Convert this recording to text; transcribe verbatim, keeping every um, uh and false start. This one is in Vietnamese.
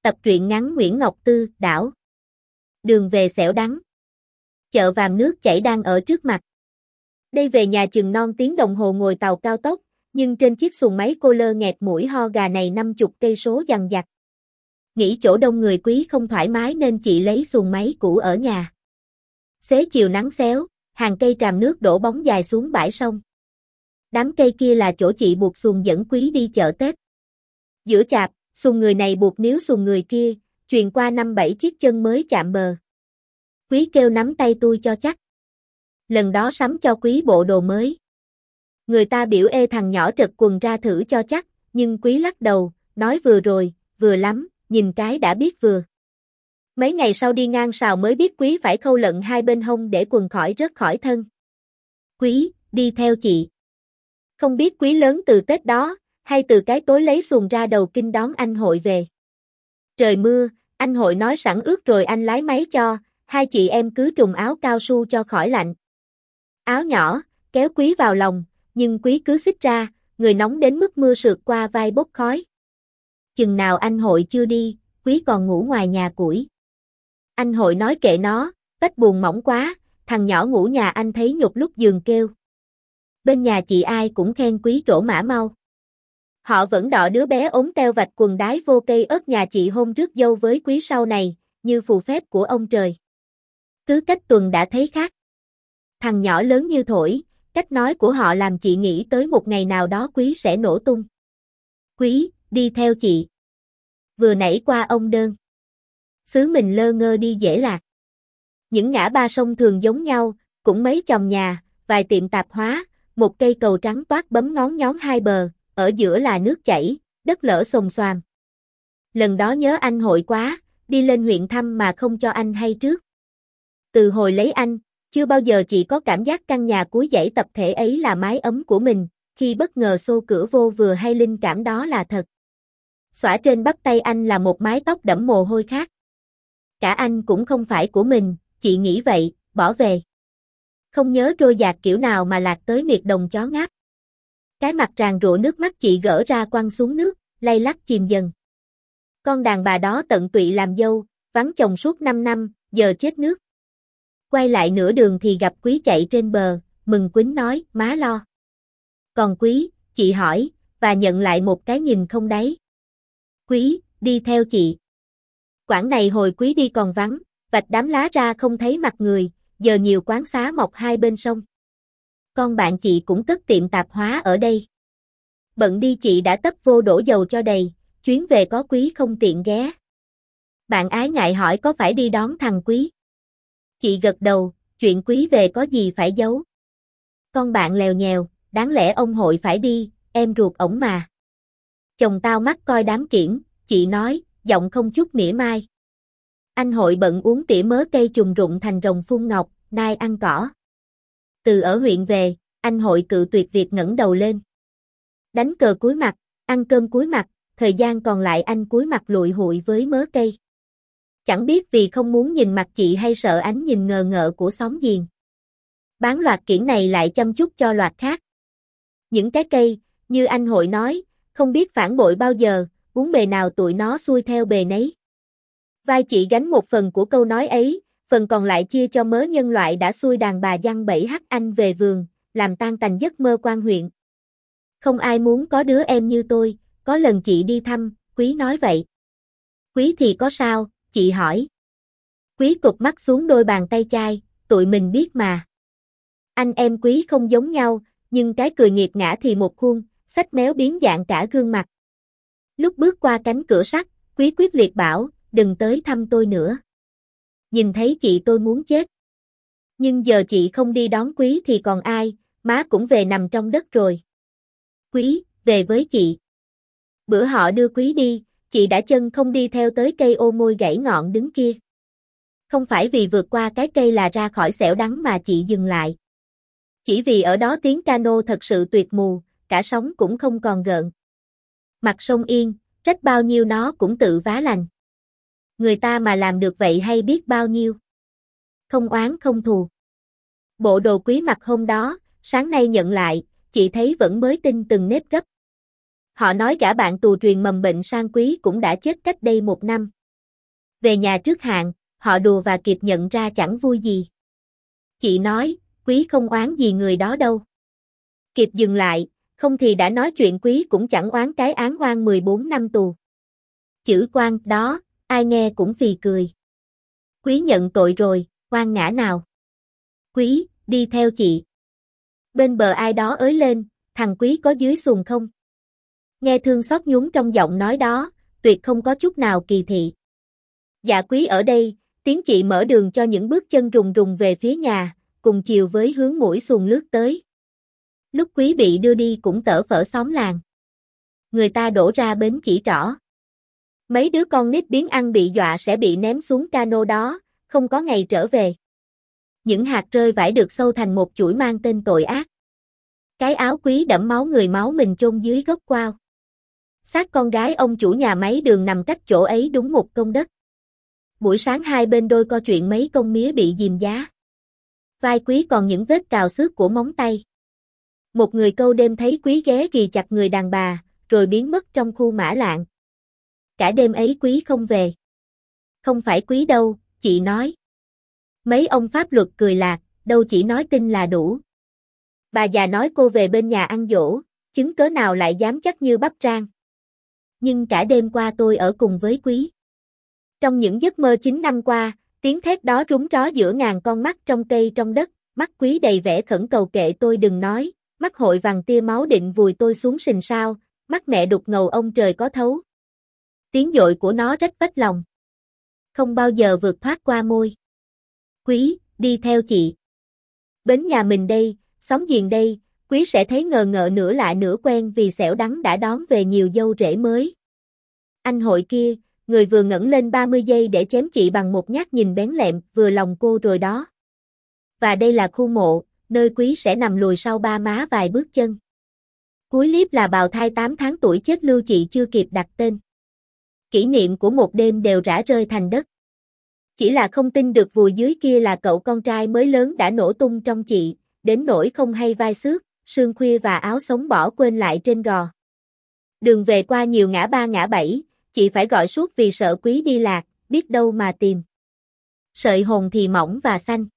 Tập truyện ngắn Nguyễn Ngọc Tư, đảo. Đường về xẻo đắng. Chợ Vàm nước chảy đang ở trước mặt. Đây về nhà chừng non tiếng đồng hồ ngồi tàu cao tốc, nhưng trên chiếc xuồng máy cô lơ nghẹt mũi ho gà này năm chục cây số dằng dặc. Nghĩ chỗ đông người Quý không thoải mái nên chị lấy xuồng máy cũ ở nhà. Xế chiều nắng xéo, hàng cây tràm nước đổ bóng dài xuống bãi sông. Đám cây kia là chỗ chị buộc xuồng dẫn Quý đi chợ Tết. Giữa chạp, xuồng người này buộc níu xuồng người kia, truyền qua năm bảy chiếc chân mới chạm bờ. Quý kêu nắm tay tôi cho chắc. Lần đó sắm cho Quý bộ đồ mới. Người ta biểu ê thằng nhỏ trật quần ra thử cho chắc, nhưng Quý lắc đầu, nói vừa rồi, vừa lắm, nhìn cái đã biết vừa. Mấy ngày sau đi ngang sào mới biết Quý phải khâu lận hai bên hông để quần khỏi rớt khỏi thân. Quý, đi theo chị. Không biết Quý lớn từ Tết đó, hay từ cái tối lấy xuồng ra đầu kinh đón anh Hội về. Trời mưa, anh Hội nói sẵn ướt rồi anh lái máy cho, hai chị em cứ trùm áo cao su cho khỏi lạnh. Áo nhỏ, kéo Quý vào lòng, nhưng Quý cứ xích ra, người nóng đến mức mưa sượt qua vai bốc khói. Chừng nào anh Hội chưa đi, Quý còn ngủ ngoài nhà củi. Anh Hội nói kệ nó, vách buồn mỏng quá, thằng nhỏ ngủ nhà anh thấy nhục lúc giường kêu. Bên nhà chị ai cũng khen Quý trổ mã mau. Họ vẫn đọ đứa bé ốm teo vạch quần đái vô cây ớt nhà chị hôm rước dâu với Quý sau này, như phù phép của ông trời. Cứ cách tuần đã thấy khác. Thằng nhỏ lớn như thổi, cách nói của họ làm chị nghĩ tới một ngày nào đó Quý sẽ nổ tung. Quý, đi theo chị. Vừa nãy qua ông Đơn. Xứ mình lơ ngơ đi dễ lạc. Những ngã ba sông thường giống nhau, cũng mấy chòm nhà, vài tiệm tạp hóa, một cây cầu trắng toát bấm ngón nhón hai bờ, ở giữa là nước chảy, đất lở xồm xoàm. Lần đó nhớ anh Hội quá, đi lên huyện thăm mà không cho anh hay trước. Từ hồi lấy anh, chưa bao giờ chị có cảm giác căn nhà cuối dãy tập thể ấy là mái ấm của mình, khi bất ngờ xô cửa vô vừa hay linh cảm đó là thật. Xõa trên bắp tay anh là một mái tóc đẫm mồ hôi khác. Cả anh cũng không phải của mình, chị nghĩ vậy, bỏ về. Không nhớ trôi dạt kiểu nào mà lạc tới miệt đồng chó ngáp. Cái mặt tràn rụa nước mắt chị gỡ ra quăng xuống nước, lay lắc chìm dần. Con đàn bà đó tận tụy làm dâu, vắng chồng suốt năm năm, giờ chết nước. Quay lại nửa đường thì gặp Quý chạy trên bờ, mừng quýnh nói, má lo. Còn Quý, chị hỏi, và nhận lại một cái nhìn không đáy. Quý, đi theo chị. Quãng này hồi Quý đi còn vắng, vạch đám lá ra không thấy mặt người, giờ nhiều quán xá mọc hai bên sông. Con bạn chị cũng cất tiệm tạp hóa ở đây. Bận đi chị đã tấp vô đổ dầu cho đầy, chuyến về có Quý không tiện ghé. Bạn ái ngại hỏi có phải đi đón thằng Quý. Chị gật đầu, chuyện Quý về có gì phải giấu. Con bạn lèo nhèo, đáng lẽ ông Hội phải đi, em ruột ổng mà. Chồng tao mắt coi đám kiển, chị nói, giọng không chút mỉa mai. Anh Hội bận uống tỉa mớ cây trùng rụng thành rồng phun ngọc, nai ăn cỏ. Từ ở huyện về, anh Hội cự tuyệt việc ngẩng đầu lên. Đánh cờ cúi mặt, ăn cơm cúi mặt, thời gian còn lại anh cúi mặt lụi hụi với mớ cây. Chẳng biết vì không muốn nhìn mặt chị hay sợ ánh nhìn ngờ ngợ của xóm giềng. Bán loạt kiển này lại chăm chút cho loạt khác. Những cái cây, như anh Hội nói, không biết phản bội bao giờ, uống bề nào tụi nó xuôi theo bề nấy. Vai chị gánh một phần của câu nói ấy, phần còn lại chia cho mớ nhân loại đã xuôi đàn bà giăng bẫy hắt anh về vườn, làm tan tành giấc mơ quan huyện. Không ai muốn có đứa em như tôi, có lần chị đi thăm, Quý nói vậy. Quý thì có sao, chị hỏi. Quý cụp mắt xuống đôi bàn tay chai, tụi mình biết mà. Anh em Quý không giống nhau, nhưng cái cười nghiệt ngã thì một khuôn, xách méo biến dạng cả gương mặt. Lúc bước qua cánh cửa sắt, Quý quyết liệt bảo, đừng tới thăm tôi nữa. Nhìn thấy chị tôi muốn chết. Nhưng giờ chị không đi đón Quý thì còn ai, má cũng về nằm trong đất rồi. Quý, về với chị. Bữa họ đưa Quý đi, chị đã chân không đi theo tới cây ô môi gãy ngọn đứng kia. Không phải vì vượt qua cái cây là ra khỏi xẻo đắng mà chị dừng lại. Chỉ vì ở đó tiếng cano thật sự tuyệt mù, cả sóng cũng không còn gợn. Mặt sông yên, trách bao nhiêu nó cũng tự vá lành. Người ta mà làm được vậy hay biết bao nhiêu. Không oán không thù. Bộ đồ Quý mặc hôm đó, sáng nay nhận lại, chị thấy vẫn mới tinh từng nếp gấp. Họ nói gã bạn tù truyền mầm bệnh sang Quý cũng đã chết cách đây một năm. Về nhà trước hạn, họ đùa và kịp nhận ra chẳng vui gì. Chị nói, Quý không oán gì người đó đâu. Kịp dừng lại, không thì đã nói chuyện Quý cũng chẳng oán cái án oan mười bốn năm tù. Chữ oan đó, ai nghe cũng phì cười. Quý nhận tội rồi, oan ngã nào? Quý, đi theo chị. Bên bờ ai đó ới lên, thằng Quý có dưới xuồng không? Nghe thương xót nhún trong giọng nói đó, tuyệt không có chút nào kỳ thị. Dạ Quý ở đây, tiếng chị mở đường cho những bước chân rùng rùng về phía nhà, cùng chiều với hướng mũi xuồng lướt tới. Lúc Quý bị đưa đi cũng tở phở xóm làng. Người ta đổ ra bến chỉ trỏ. Mấy đứa con nít biến ăn bị dọa sẽ bị ném xuống cano đó, không có ngày trở về. Những hạt rơi vãi được sâu thành một chuỗi mang tên tội ác. Cái áo Quý đẫm máu người máu mình chôn dưới gốc quao. Xác con gái ông chủ nhà máy đường nằm cách chỗ ấy đúng một công đất. Buổi sáng hai bên đôi co chuyện mấy công mía bị dìm giá. Vai Quý còn những vết cào xước của móng tay. Một người câu đêm thấy Quý ghé ghì chặt người đàn bà, rồi biến mất trong khu mã lạng. Cả đêm ấy Quý không về. Không phải Quý đâu, chị nói. Mấy ông pháp luật cười lạc, đâu chỉ nói tin là đủ. Bà già nói cô về bên nhà ăn dỗ, chứng cớ nào lại dám chắc như bắp rang. Nhưng cả đêm qua tôi ở cùng với Quý. Trong những giấc mơ chín năm qua, tiếng thét đó rúng ró giữa ngàn con mắt trong cây trong đất, mắt Quý đầy vẻ khẩn cầu kệ tôi đừng nói, mắt hội vàng tia máu định vùi tôi xuống sình sao, mắt mẹ đục ngầu ông trời có thấu. Tiếng dội của nó rách vách lòng. Không bao giờ vượt thoát qua môi. Quý, đi theo chị. Bến nhà mình đây, xóm giềng đây, Quý sẽ thấy ngờ ngợ nửa lạ nửa quen vì xẻo đắng đã đón về nhiều dâu rể mới. Anh hội kia, người vừa ngẩng lên ba mươi giây để chém chị bằng một nhát nhìn bén lẹm, vừa lòng cô rồi đó. Và đây là khu mộ, nơi Quý sẽ nằm lùi sau ba má vài bước chân. Cuối clip là bào thai tám tháng tuổi chết lưu chị chưa kịp đặt tên. Kỷ niệm của một đêm đều rã rơi thành đất. Chỉ là không tin được vùi dưới kia là cậu con trai mới lớn đã nổ tung trong chị, đến nỗi không hay vai xước, sương khuya và áo sống bỏ quên lại trên gò. Đường về qua nhiều ngã ba ngã bảy, chị phải gọi suốt vì sợ Quý đi lạc, biết đâu mà tìm. Sợi hồn thì mỏng và xanh.